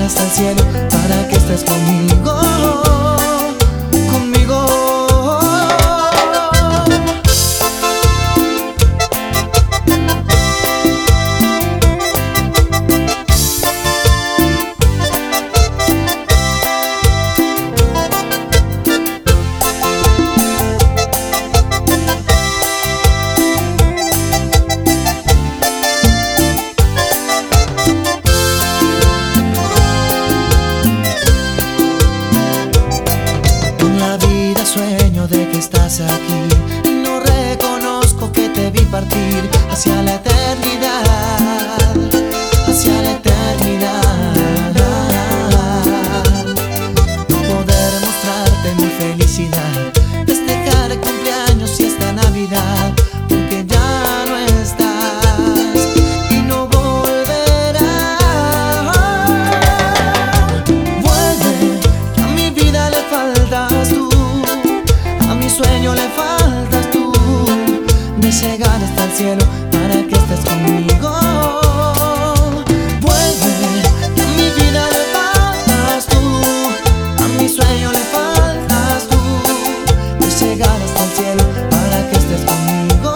hasta el cielo para que estés conmigo, conmigo. Sueño de que estás aquí y no reconozco que te vi partir hacia la eternidad, hacia la eternidad. No poder mostrarte mi felicidad, festejar el cumpleaños y esta Navidad, porque ya no estás y no volverás. Vuelve, que a mi vida le faltas tú, a mi sueño le faltas tú. Deseo llegar hasta el cielo para que estés conmigo. Vuelve, que a mi vida le faltas tú, a mi sueño le faltas tú. Deseo llegar hasta el cielo para que estés conmigo.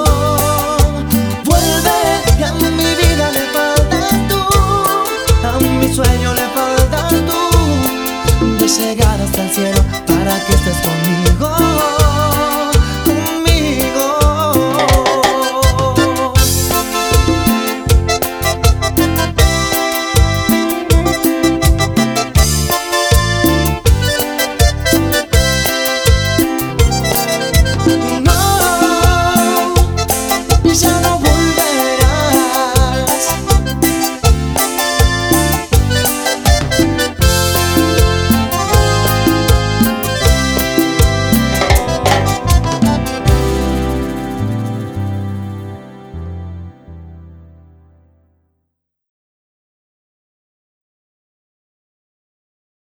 Vuelve, que a mi vida le faltas tú, a mi sueño le faltas tú. Deseo llegar hasta el cielo para que estés conmigo.